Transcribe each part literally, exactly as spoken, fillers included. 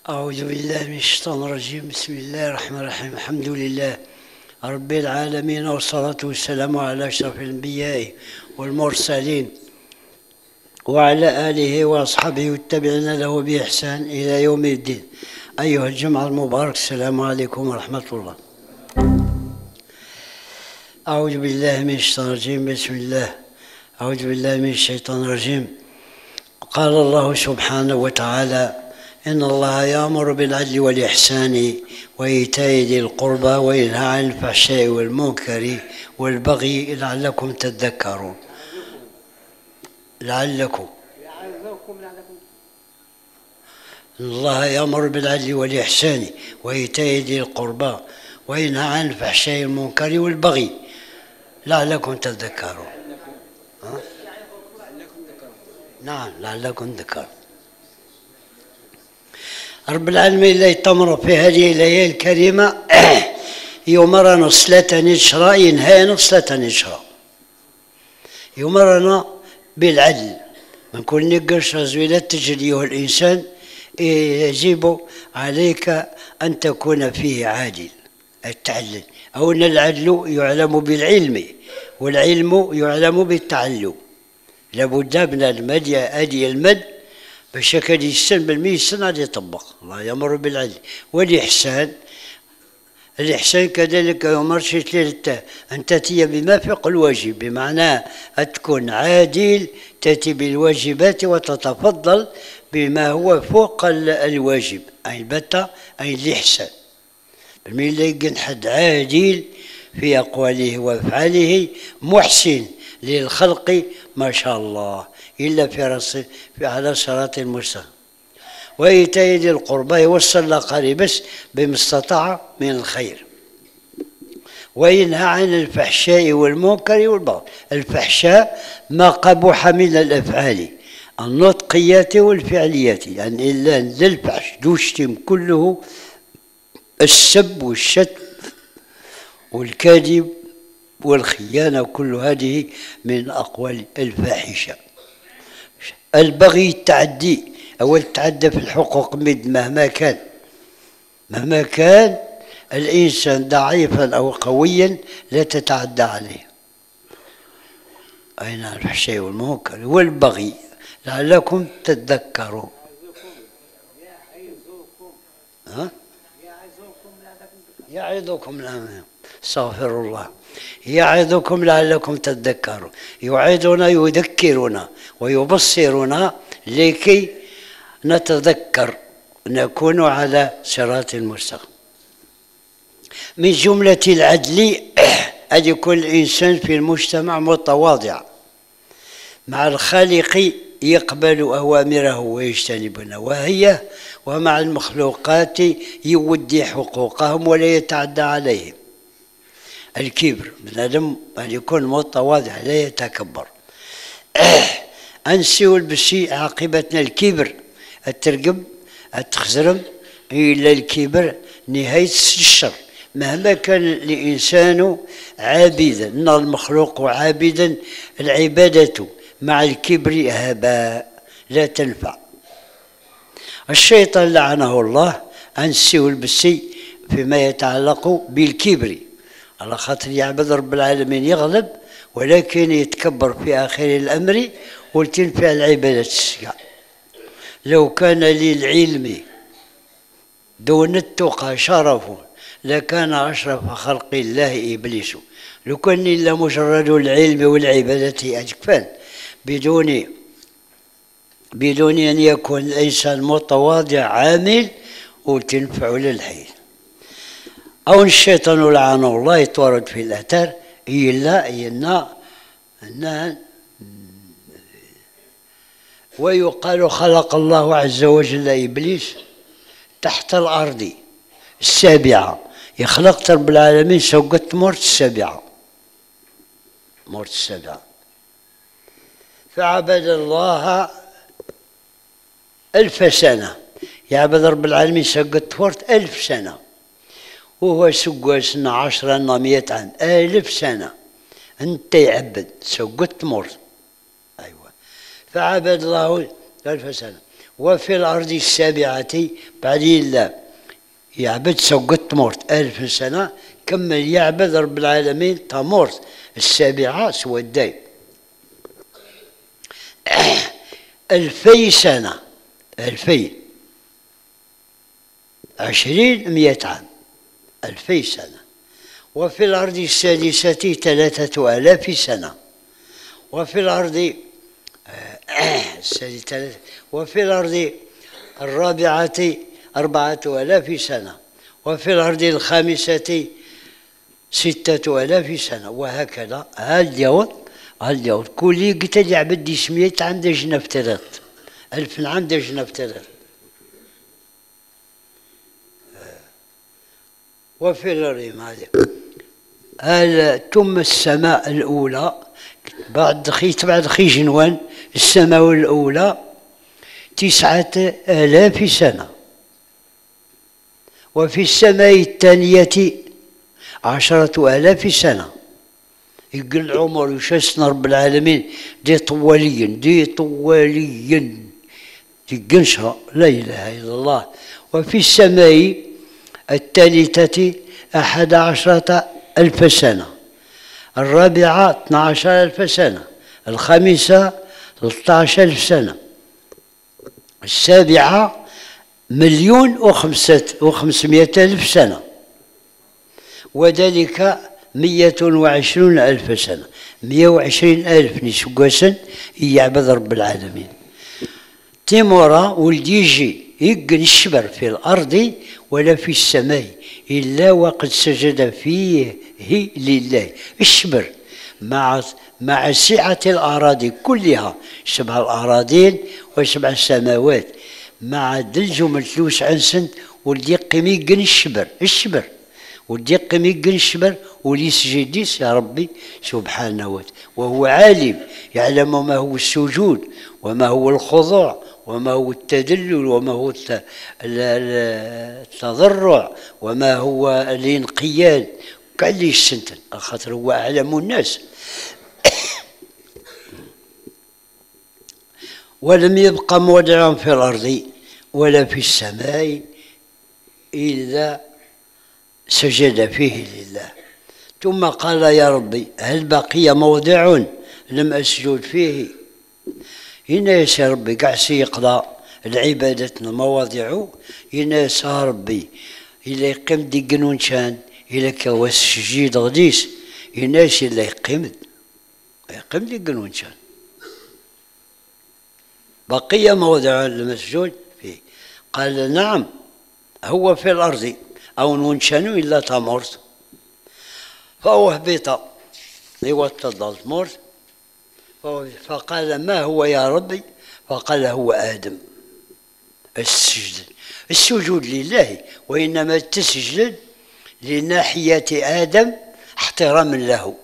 أعوذ بالله من الشيطان الرجيم. بسم الله الرحمن الرحيم. الحمد لله رب العالمين، والصلاة والسلام على أشرف الأنبياء والمرسلين وعلى آله وأصحابه والتابعين له بإحسان إلى يوم الدين. أيها الجمعة المبارك، السلام عليكم ورحمة الله. أعوذ بالله من الشيطان الرجيم. بسم الله. أعوذ بالله من الشيطان الرجيم. قال الله سبحانه وتعالى: إن الله يأمر بالعدل والإحسان وإيتاء ذي القربى وينهى عن الفحشاء والمنكر والبغي لعلكم تذكرون. لعلكم إن الله يأمر بالعدل والإحسان وإيتاء ذي القربى وينهى عن الفحشاء والمنكر والبغي لعلكم تذكرون. ها؟ نعم، لعلكم تذكرون. رب العالمين لا يتمر في هذه الليالي الكريمة يمرنا صلاة نشرة ينهى نصلة نشرة، يمرنا بالعدل. من كل نقش رزويلة تجري الإنسان يجب عليك أن تكون فيه عادل. التعلل أو أن العدل يعلم بالعلم والعلم يعلم بالتعلم. لابد من المد أدي المد بشكل يسن بالميسن هذا يطبق. الله يأمر بالعدل والإحسان. الإحسان كذلك يأمر شيء أن تأتي بما فوق الواجب، بمعنى أن تكون عادل، تأتي بالواجبات وتتفضل بما هو فوق الواجب، أي البتة أي الإحسان. من يلقى حد عادل في أقواله وأفعاله محسن للخلق ما شاء الله، إلا في رأسه في على صراط المستقيم. وإيتاء ذي القربى يوصل لقريب بس بما استطاع من الخير، وينهى عن الفحشاء والمنكر والبغي. الفحشاء ما قبح من الأفعال النطقيات والفعليات، يعني إلا الفحش دوشتم كله السب والشتم والكذب والخيانة، كل هذه من أقوال الفاحشة. البغي التعدي أو التعدى في الحقوق مهما كان، مهما كان الإنسان ضعيفا أو قويا لا تتعدى عليه. أين الفحشاء والمنكر والبغي لعلكم تتذكرون. ها؟ يعظكم لعلكم استغفر الله. يعظكم لعلكم تذكرون. يعظنا يذكرنا ويبصرنا لكي نتذكر نكون على صراط المستقيم. من جملة العدل أن يكون الإنسان في المجتمع متواضع مع الخالق، يقبل أوامره ويجتنب نواهيه، ومع المخلوقات يودي حقوقهم ولا يتعدى عليهم. الكبر من آدم أن يكون متواضع لا يتكبر. أنسيوا البشي عاقبتنا الكبر، الترقب التخزرم إلا الكبر نهاية الشر. مهما كان الإنسان عابدا، إن المخلوق عابدا، العبادة مع الكبر هباء لا تنفع. الشيطان لعنه الله أنسيوا البسي فيما يتعلق بالكبر، على خاطر يعبد رب العالمين يغلب، ولكن يتكبر في آخر الأمر وتنفع العبادة السيئة. لو كان للعلم دون التقى شرف لكان أشرف خلق الله إبليس. لو كان إلا مجرد العلم والعبادة أجفان بدون بدون أن يكون الإنسان متواضع عامل وتنفع للحي. أو الشيطان لعنه الله يتورد في الأثر إلا إن أن ويقال خلق الله عز وجل إبليس تحت الأرض السابعة. يخلق رب العالمين سوقت مرت السابعة، مرت السابعة، فعبد الله ألف سنة. يعبد رب العالمين سوقت مرت ألف سنة، وهو سوق سنة عشرة مئة عام، ألف سنة أنت يعبد سوقت مرت. أيوة، فعبد الله ألف سنة وفي الأرض السابعة بعدين لا يعبد سوقت مورت ألف سنة كمل يعبد رب العالمين تمورت السابعة سوى الدايم ألفي سنة ألفي عشرين مئة عام ألفي سنة. وفي الأرض السادسة ثلاثة آلاف سنة. وفي الأرض وفي الأرض الرابعة أربعة آلاف سنة. وفي الأرض الخامسة ستة آلاف سنة. وهكذا هل يوم هل يوم كل قتل يعبد سميت عند جنب ثلاث ألف عند جنب ثلاث. وفي الريم هذه هل ثم السماء الأولى بعد خي بعد خي جنوان السماء الأولى تسعة آلاف سنة. وفي السماء الثانية عشرة آلاف سنة. يقول العمر يشسن رب العالمين دي طواليا دي طواليا تقنشها لا إله إلا الله. وفي السماء الثالثة أحد عشرة ألف سنة. الرابعة اثنا عشر ألف سنة. الخامسة ثلاثة عشر ألف سنة. السابعة مليون وخمسة وخمسمائة ألف سنة. وذلك مية وعشرون ألف سنة. مية وعشرين ألف نسقسن يعبد رب العالمين. تيمورا ولدي يجي يقن الشبر في الأرض ولا في السماء إلا وقد سجد فيه لله. الشبر مع مع سعة الأراضي كلها سبع الأراضين وسبع السماوات مع دلجم الثلوث عنسن ولدي يقيم يقن الشبر الشبر ولدي يقيم يقن الشبر وليسجديس يا ربي سبحانه وتعالى. وهو عالم يعلم ما هو السجود وما هو الخضوع وما هو التدلل وما هو التضرع وما هو الانقياد قال لي السنتن خاطر هو أعلم الناس. ولم يبقى موضع في الأرض ولا في السماء إلا سجد فيه لله. ثم قال يا ربي هل بقي موضع لم أسجد فيه؟ هنا يا ربي قاع سيقضى العبادة المواضع هنا يا ربي إلا يقيم دي قنون شان إلا كواس شجيد غديس هنا إلا يقيم يقيم دي قنون شان بقي موضع المسجود فيه. قال نعم هو في الأرض أو نونشانو إلا تمرت. فهو هبط يوتضل مرت فقال ما هو يا ربي؟ فقال هو آدم. السجد السجود لله وإنما تسجد لناحية آدم احتراما له.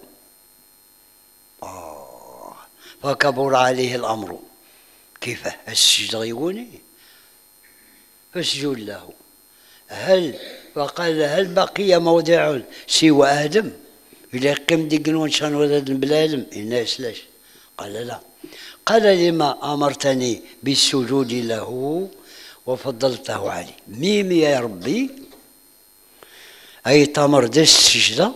آه فكبر عليه الأمر كيف السجد غيوني فاسجد له. هل فقال هل بقي موضع سوى آدم إلا قم دقنون شان ولد بلادم الناس لاش؟ قال لا. قال لما أمرتني بالسجود له وفضلته عليه. ميم يا ربي أي تمر دس السجدة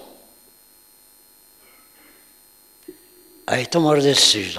أي تمر دس السجدة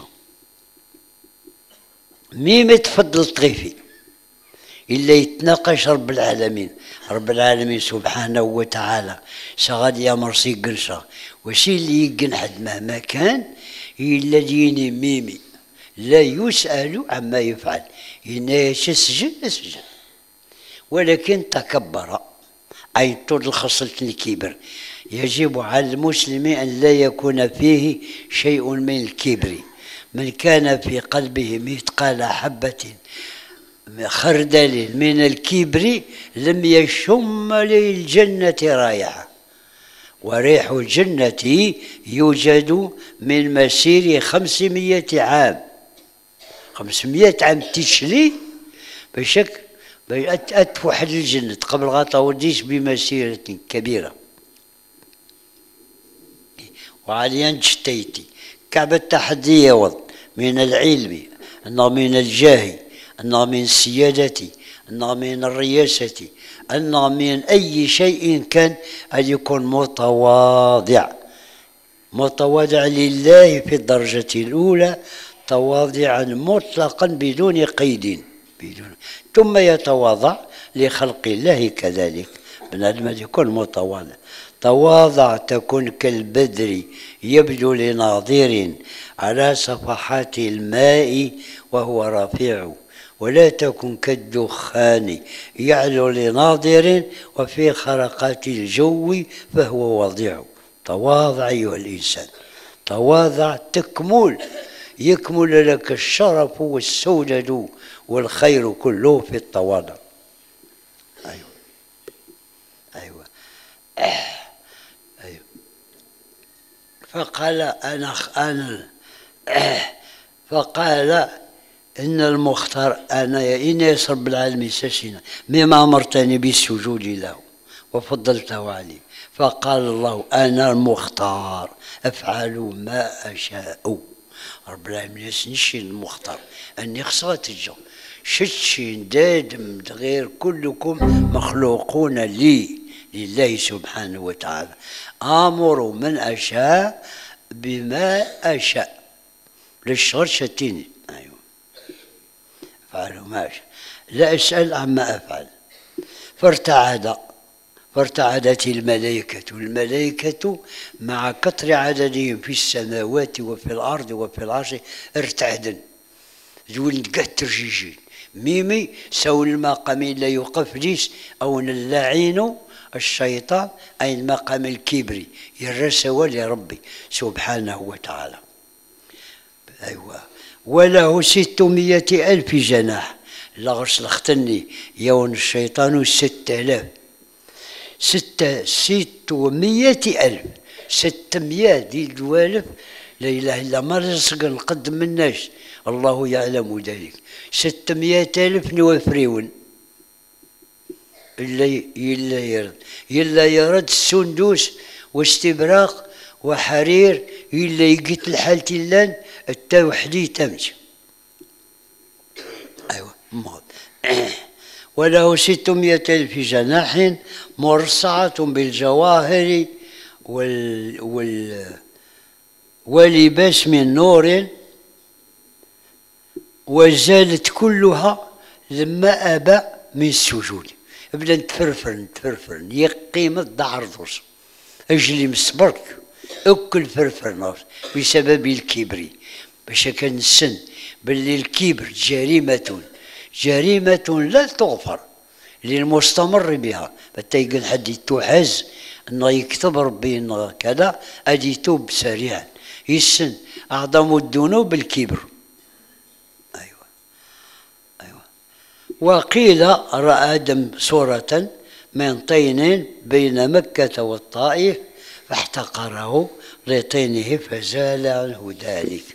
ميم تفضل طغيفي إلا يتناقش رب العالمين. رب العالمين سبحانه وتعالى شغاد يا مرسي قنشا وشي اللي يقن حد مهما كان إلا ديني ميمي لا يسأل عما يفعل. يناش السجن السجن ولكن تكبر أي طول خصلة الكبر. يجب على المسلم أن لا يكون فيه شيء من الكبر. من كان في قلبه مثقال حبة خردل من الكبر لم يشم للجنة رائحة. وريح الجنة يوجد من مسير خمسمائة عام. خمسمائة عام تشلي بشك أتفح الجنة قبل غطا وديش بمسيرة كبيرة. وعليا جتيتي كعب التحدي وض من العلم من الجاه أنه من السيادة، أنه من الرياسة، أنه من أي شيء كان، أن يكون متواضع، متواضع لله في الدرجة الأولى، تواضعا مطلقا بدون قيد، بدون ثم يتواضع لخلق الله كذلك. بنادم يكون متواضع. تواضع تكن كالبدر يبدو لناظر على صفحات الماء وهو رفيع، ولا تكن كالدخان يعلو لناظر وفي خرقات الجو فهو وضيع. تواضع أيها الإنسان، تواضع تكمل، يكمل لك الشرف والسودة والخير كله في التواضع. أيوة أيوة أيوة. فقال أنا أنا فقال إن المختار أنا إني رب العالمين سسنا مما أمرتني بالسجود له وفضلته عليه. فقال الله أنا المختار أفعل ما أشاء. رب العالمين يسنشي المختار أني خصات الجو شتشي دادم غير كلكم مخلوقون لي لله سبحانه وتعالى. آمر من أشاء بما أشاء للشغل شتيني. أيوة أفعل ما أشاء لا أسأل عما أفعل. فارتعد فارتعدت الملائكة، الملائكة مع كثر عددهم في السماوات وفي الأرض وفي العرش ارتعدن زول نتقات ترجيجين ميمي سول المقام لا يوقف ليس أو نلاعين الشيطان أي المقام الكبري يرسوا لربي سبحانه وتعالى. أيوة وله ستمائة ألف جناح. لغرس لختني يون الشيطان ستة آلاف ستة ستمائة ألف ستمائة دي الجوالف لا إله إلا ما رزق نقدم الناس الله يعلم ذلك. ستمائة ألف نوفريون إلا إلا يرد إلا يرد السندوس واستبراق وحرير إلا يقيت الحال تلان التوحدي تمشي. أيوة وله ستمائة ألف جناح مرصعة بالجواهر وال وال ولباس من نور وزالت كلها لما أبى من السجود. بدا نتفرفر نتفرفر يقيم الدعردوس أجلي مصبرك أكل فرفر نفس بسبب الكبر. باش كان السن باللي الكبر جريمة جريمة لا تغفر للمستمر بها. حتى يقول حد يتوحز انه يكتب ربي انه كذا ادي يتوب سريعا. يسن اعظم الذنوب الكبر. ايوه ايوه. وقيل راى آدم صورة من طين بين مكة والطائف فاحتقره لطينه فزال عنه ذلك.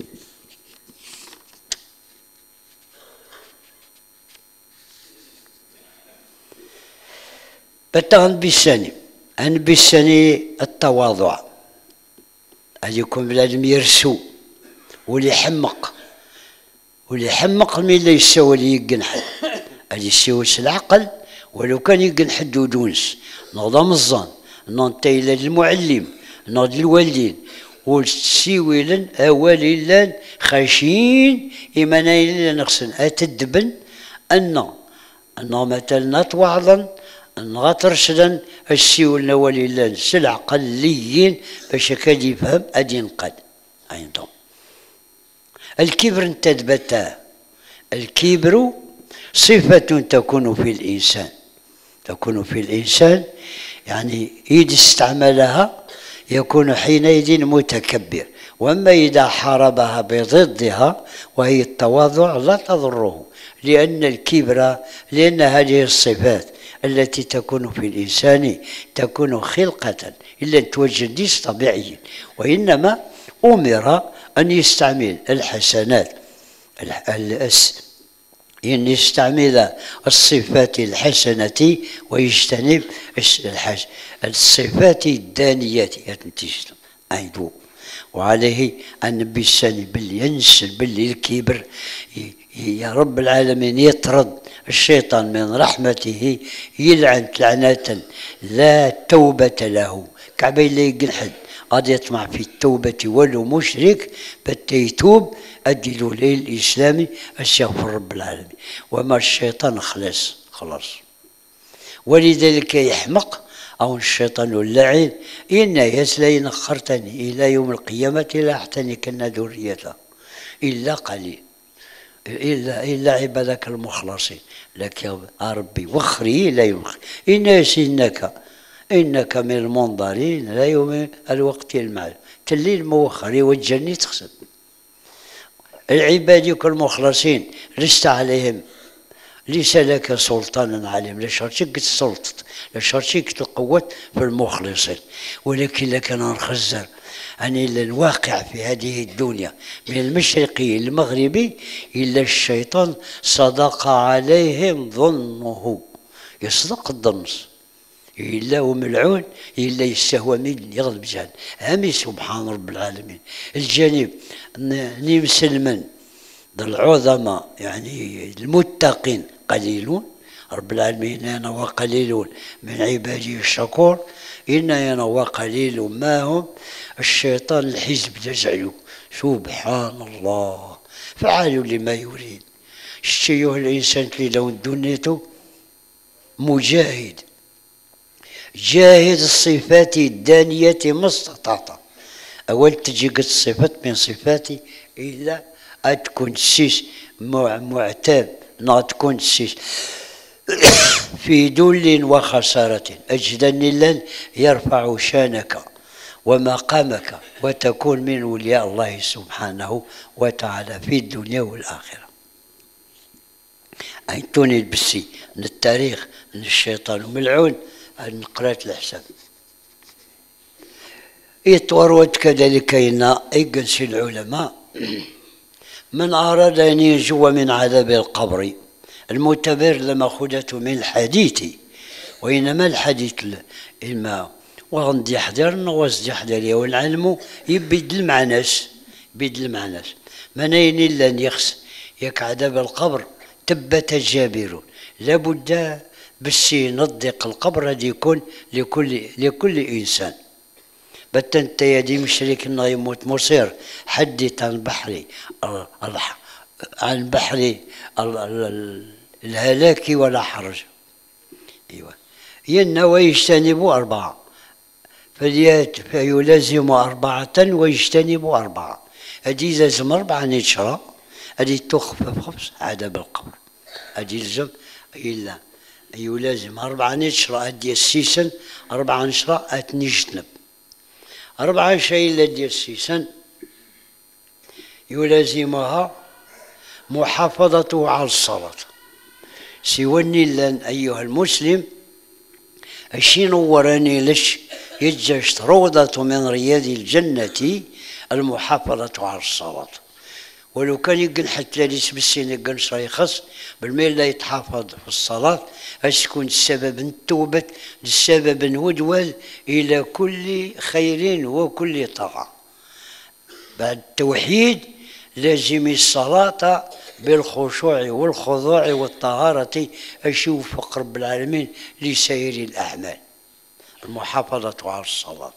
بتغن بالسني أن بالسني التواضع أن يكون بلادم يرسو واللي يحمق واللي يحمق من اللي يسوى اللي يقنح اللي يسوى العقل. ولو كان يقنح دونس نظام الظن ننتهي إلى المعلم نض الوالدين والسيويلن أوليلن خاشين إيمانين نقصن أتدبن أن أنه مثلا توعظا نغترشدا السيول ولله سلع قليين باش كاد يفهم ادي ينقد. ايضا الكبر انتدبتا. الكبر صفة تكون في الإنسان تكون في الإنسان يعني إذا استعملها يكون حينئذ متكبر. وأما إذا حاربها بضدها وهي التواضع لا تضره لأن الكبر لأن هذه الصفات التي تكون في الإنسان تكون خلقة إلا توجد ليس طبيعي وإنما أمر أن يستعمل الحسنات أن يستعمل الصفات الحسنة ويجتنب الصفات الدانية. وعليه أن بالسن باللي ينسل باللي الكبر يا رب العالمين يطرد الشيطان من رحمته، يلعن لعنة لا توبة له. كعبي اللي يقنحد غادي يطمع في التوبة ولو مشرك بتا يتوب أدلوا ليه الإسلامي أستغفر رب العالمين. وما الشيطان خلاص خلاص. ولذلك يحمق أو الشيطان اللعين إن يسلين أخرتني إلى يوم القيامة لا أحتنكن ذريته إلا قليل إلا إلا عبادك المخلصين. لك يا ربي وخري لا يوم إن يسنك إنك من المنظرين لا يوم الوقت المعلوم. تلي الموخري والجني تخسر العباد المخلصين لست عليهم ليس لك سلطان عليهم. لا شرطك السلطة لا شرطك القوة في المخلصين، ولكن لك نخزر عن الواقع في هذه الدنيا من المشرقي المغربي إلا الشيطان صدق عليهم ظنه. يصدق الظن إلا وملعون إلا يستهوى من يغلب جهل. أمي سبحان رب العالمين. الجانب ني مسلمن العظماء يعني المتقين قليلون. رب العالمين أنا وقليلون من عبادي الشكور إن أنا وقليل ما هم. الشيطان الحزب يجعله سبحان الله فعال لما يريد. الشيوه الإنسان اللي لو دنيته مجاهد جاهد الصفات الدانية ما استطعت. أول تجي قد الصفات من صفاتي إلا أتكون سيس معتاب نا تكون سيس في دل وخسارة أجدني لن يرفع شانك ومقامك وتكون من ولياء الله سبحانه وتعالى في الدنيا والآخرة. أنتوني البسي من التاريخ من الشيطان وملعون أن قرأت الحساب يتورود كذلك إن يقنس العلماء من أراد أن ينجو من عذاب القبر المعتبر لما خذته من الحديث وإنما الحديث إما وغندي يحضرنا وغندي يحضر والعلم يبدل مع ناس يبدل مع ناس منين إلا أن يخس يك عذاب القبر تبت الجابرون. لابد بس نضيق القبر هذا يكون لكل لكل إنسان. بتنت يدي مشرك انه يموت مصير حدث عن بحري عن بحري الهلاك ولا حرج. ايوه ين ويجتنبوا اربعه فيلازم اربعه ويجتنبوا اربعه. هذه لازم اربعه نشرى هذه تخفف خبز عذاب القبر. هذه يلزم الا يلازم اربعه نشرى هذه السيسن اربعه نشرى اتنجتنب أربعة شيء الذي السيسن يلازمها محافظته على الصلاة. سيوني لن أيها المسلم أشي نوراني لش يجشت روضة من رياض الجنة المحافظة على الصلاة. ولو كان يقن حتى ليس بالسين يقن شيخص بالميل لا يتحافظ في الصلاة اش تكون السبب التوبة السبب ودول إلى كل خير وكل طاعة. بعد التوحيد لازم الصلاة بالخشوع والخضوع والطهارة أشوف رب العالمين لسائر الأعمال. المحافظة على الصلاة.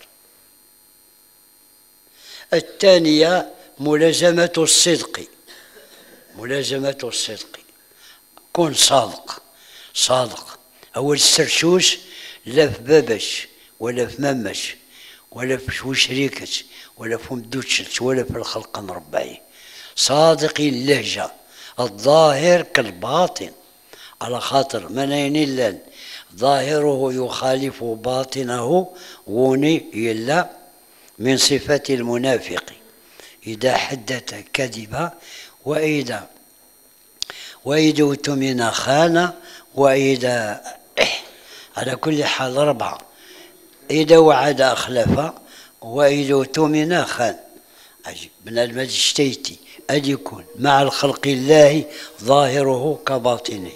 الثانية ملازمة الصدق. ملازمة الصدق كن صادق صادق. أول سرشوش لا في بابش ولا في ممش ولا في وشريكش ولا في مدوتش ولا في الخلق نربعي. صادق اللهجة الظاهر كالباطن على خاطر منين إلا ظاهره يخالف باطنه وني إلا من صفة المنافق. إذا حدث كذب وإذا وإذا اؤتمن خان وإذا على كل حال أربعة. إذا وعد أخلف وإذا اؤتمن خان. عجيب من المجتيتي أن يكون مع الخلق الله ظاهره كباطنه.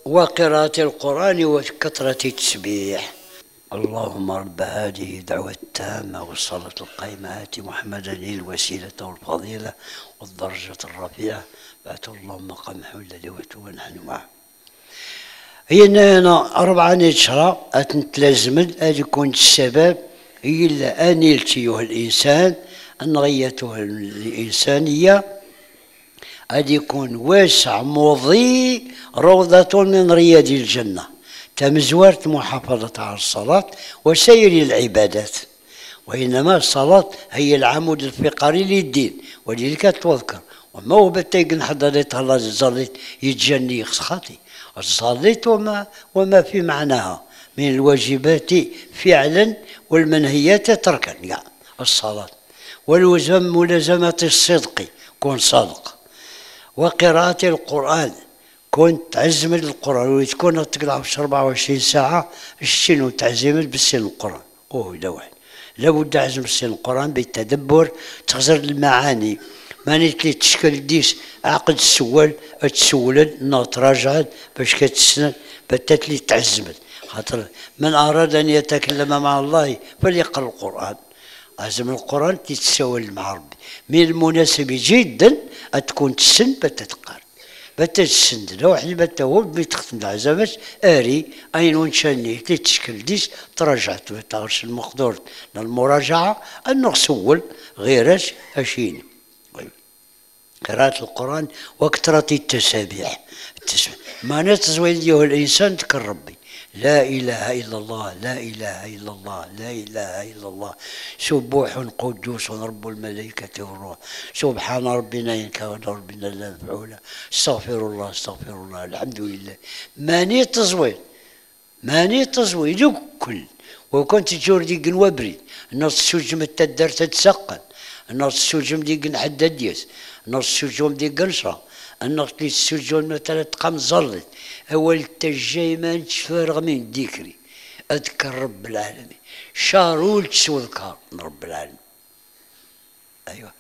وقراءة القرآن وكثرة التسبيح. اللهم رب هذه دعوة التامة والصلاة القائمة آت محمدا الوسيلة والفضيلة والدرجة الرفيعة فأتوا اللهم مقام الذي ونحن معه. هي أنا أربعة نشرة أتنتلازمد أن يكون السبب إلا أن يلتيه الإنسان أن غيته الإنسانية أن يكون واسع مضيء روضة من رياض الجنة تمزورت محافظة على الصلاة وسير العبادات، وإنما الصلاة هي العمود الفقري للدين ولذلك تذكر. وما هو بتيقن حضرت الله الزليت يتجني خاطي الصليت وما وما في معناها من الواجبات فعلا والمنهيات تركا يعني الصلاة والوزم ملازمة الصدق كون صادق وقراءة القرآن كنت تعزمد القرآن وتكون تقرأ في أربعة وعشرين ساعة الشنو تعزمد بالسن القرآن أوه لا واحد لابد تعزم بالسن القرآن بالتدبر تخزر المعاني ماني تلي تشكل ديس عقد السوال تسولد نو تراجعد باش كتسند بتات لي تعزمد خاطر من أراد أن يتكلم مع الله فليقرأ القرآن. عزم القرآن تتساوى مع ربي من المناسب جدا أن تكون تسن بتتقار بتتسن لو واحد بتهو بتختم العزمات آري أين ونشاني تشكل ديس تراجعت بتغرش المقدور للمراجعة أنه سول غيرش أشيني. قراءة القرآن وكثرة التسابيح التسبيح ما نتزوي له الإنسان تكر ربي لا إله إلا الله لا إله إلا الله لا إله إلا الله سبوح قدوس رب الملائكة والروح سبحان ربنا إن كان ربنا لا مفعولا استغفر الله استغفر الله الحمد لله ماني تزوي ماني تزوي ذو كل وكنت تجور ديك وبريد الناس السجم التدار تتسقن الناس السجم ديك حدد يس الناس السجوم ديك قنصرة الناس اللي السجون مثلا تقام زلط أول تجاي ما نتفارغ من ذكري أذكر رب العالمين شارول تسوذكر رب العالمين أيوة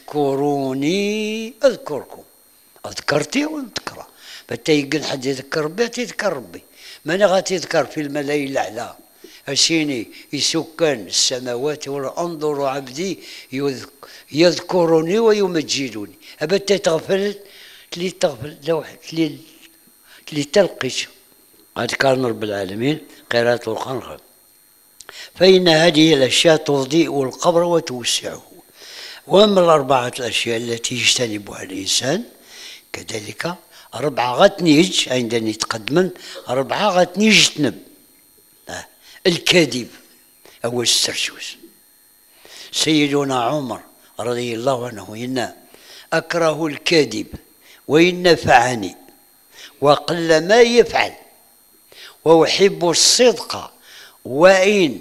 أذكروني أذكركم أذكرتي ونذكره بتيقن حد يذكر ربي تذكر ربي من غادي يذكر في الملاء الأعلى أشيني يسكن السماوات والأرض عبدي يذكرني ويمجدني أبت تغفل تلي تغفل لوحد تلي تلي تلقيش أذكار رب العالمين قراءة القرآن فإن هذه الأشياء تضيء القبر وتوسعه. وأما الأربعة الأشياء التي يجتنبها الإنسان كذلك أربعة غتنيج عندما يتقدم أربعة غتنيج يجتنب الكذب أو السرسوس. سيدنا عمر رضي الله عنه إن أكره الكذب وإن نفعني وقل ما يفعل وأحب الصدق وإن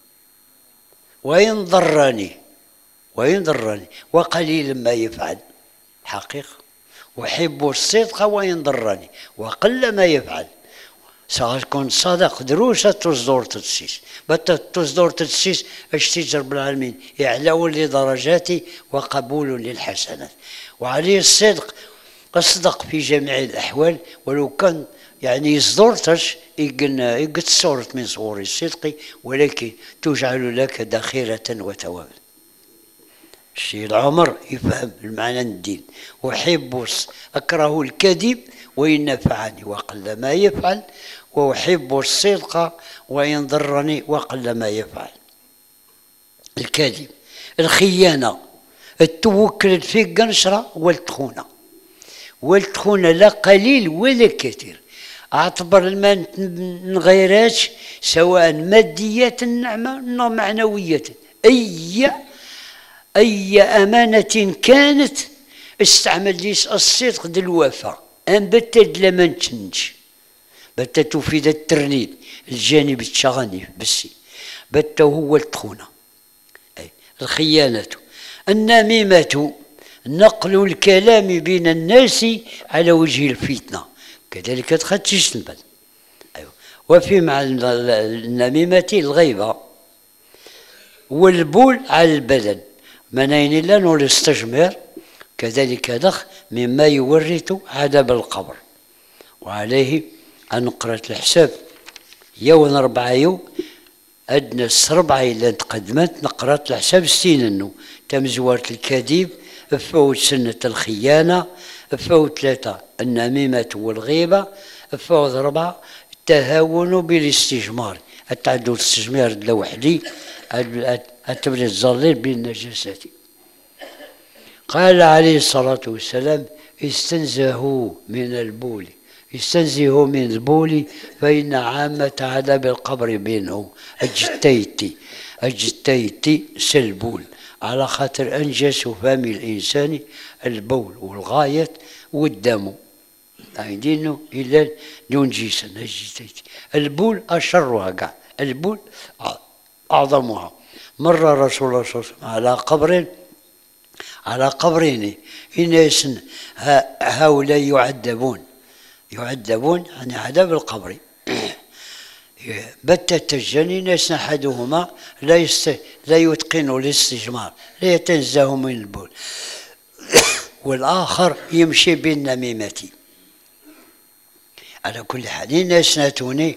وإن ضرني وإن ضرني وقليل ما يفعل حقيقة أحب الصدق وإن ضرني وقل ما يفعل سواء كنت صادق دروسة تصدر تدسيس بتا تصدر تدسيس اشتي رب العالمين إعلاء لدرجاتي وقبول للحسنات وعليه الصدق أصدق في جميع الأحوال ولو كان يعني يصدرتش يقن يقت صورة من صور الصدق ولكن تجعل لك ذخيرة وتوابل. الشيء العمر يفهم المعنى الدين أحب أكره الكذب وإن نفعني وقل ما يفعل وأحب الصدق وإن ضرني وقل ما يفعل. الكذب الخيانة التوكل في قنشرة والتخونة والتخونة لا قليل ولا كثير أعتبر المال نغيراتش سواء مادية النعمة أو معنوية أي أي أمانة كانت استعمل ليس الصدق ديال الوفاء أن بتد لما نتشنج بتا تفيد الترنيد الجانب الشغني بسي بتا هو التخونة أي الخيانة النميمة نقل الكلام بين الناس على وجه الفتنة كذلك تخدش البال أيوة. وفي مع النميمة الغيبة والبول على البدن منين لا نور الاستجمار كذلك دخ مما يورث عذاب القبر. وعليه أن قرأت الحساب يوم أربعة يوم أدنى السربعة إلا تقدمت نقرات لحساب ستين إنه تم زوارة الكذب، فوت سنة الخيانة، فوت ثلاثة النميمة والغيبة، فوت أربعة التهاون بالاستجمار، التعدد الاستجمار لوحدي التبريد الظليل بالنجاسات. قال عليه الصلاة والسلام استنزهوا من البول، استنزهوا من البول فإن عامة عذاب القبر بينه أجتيتي أجتيتي سلبول، على خاطر أنجس فم الإنسان البول والغاية والدم عايدينه إلا ينجسا أجتيتي. البول أشرها كاع، البول أعظمها. مر رسول الله صلى الله عليه وسلم على قبر على قبرين إناس هؤلاء يعذبون يعذبون يعني عذاب القبر. بتت الجنين ناس أحدهما لا يست... لا يتقن الاستجمار، لا يتنزه من البول، والآخر يمشي بالنميمة. على كل حال الناس ناتوني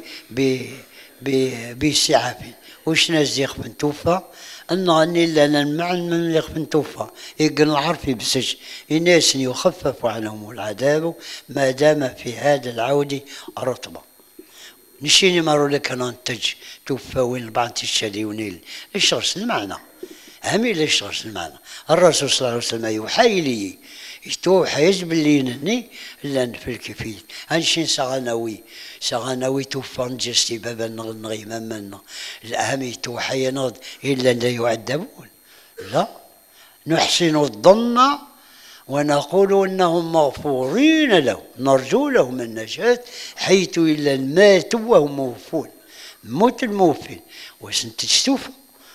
بسعاف واش ناس يخفن توفى أنغني لنا المعنى من يخفن توفى يقن العرف بسج الناس يخفف عنهم العذاب ما دام في هذا العود رطبة. نشيني مروا لك ننتج توفى وين بعض الشدي ونيل ليش غرس المعنى همي ليش غرس المعنى. الرسول صلى الله عليه وسلم يوحي لي يتوحى يجب لي نني إلا في الكفيل هنشين سغناوي سغناوي توفى نجستي بابا نغي ممنا الأهم يتوحى ينض إلا لا يعذبون. لا نحسن الظن ونقول انهم مغفورين لهم نرجو لهم النجاة حيث الا ماتوا وهم موفون. موت الموفين واش انت تشتوفى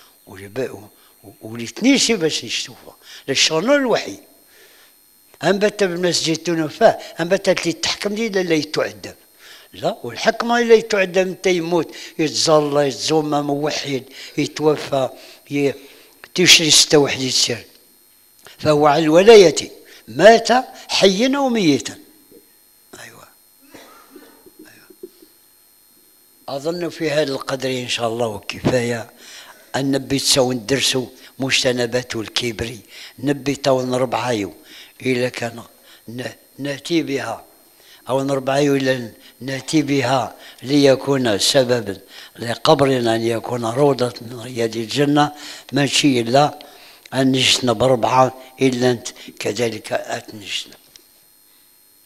ولي تنيسي باش نشتوفى للشغل الوحي انبت بالمسجد تنفاه انبت اللي تحكم لي لا يتعذب. لا والحكمه لا يتعذب انت يموت يتظل يتزوم موحد يتوفى تشري ستة وحدة يتسير فهو على الولاية مات حيا وميتا. أيوة. أيوة. أظن في هذا القدر إن شاء الله كفاية أن نبي تسوي ندرسوا مجتنبات الكبري نبي تو نربعايو إلا كان نأتي بها أو نربعايو إلا نأتي بها ليكون سببا لقبرنا أن يكون روضة من رياض الجنة ماشي إلا أنجسنا بربعة إلا أنت كذلك أتنجسنا.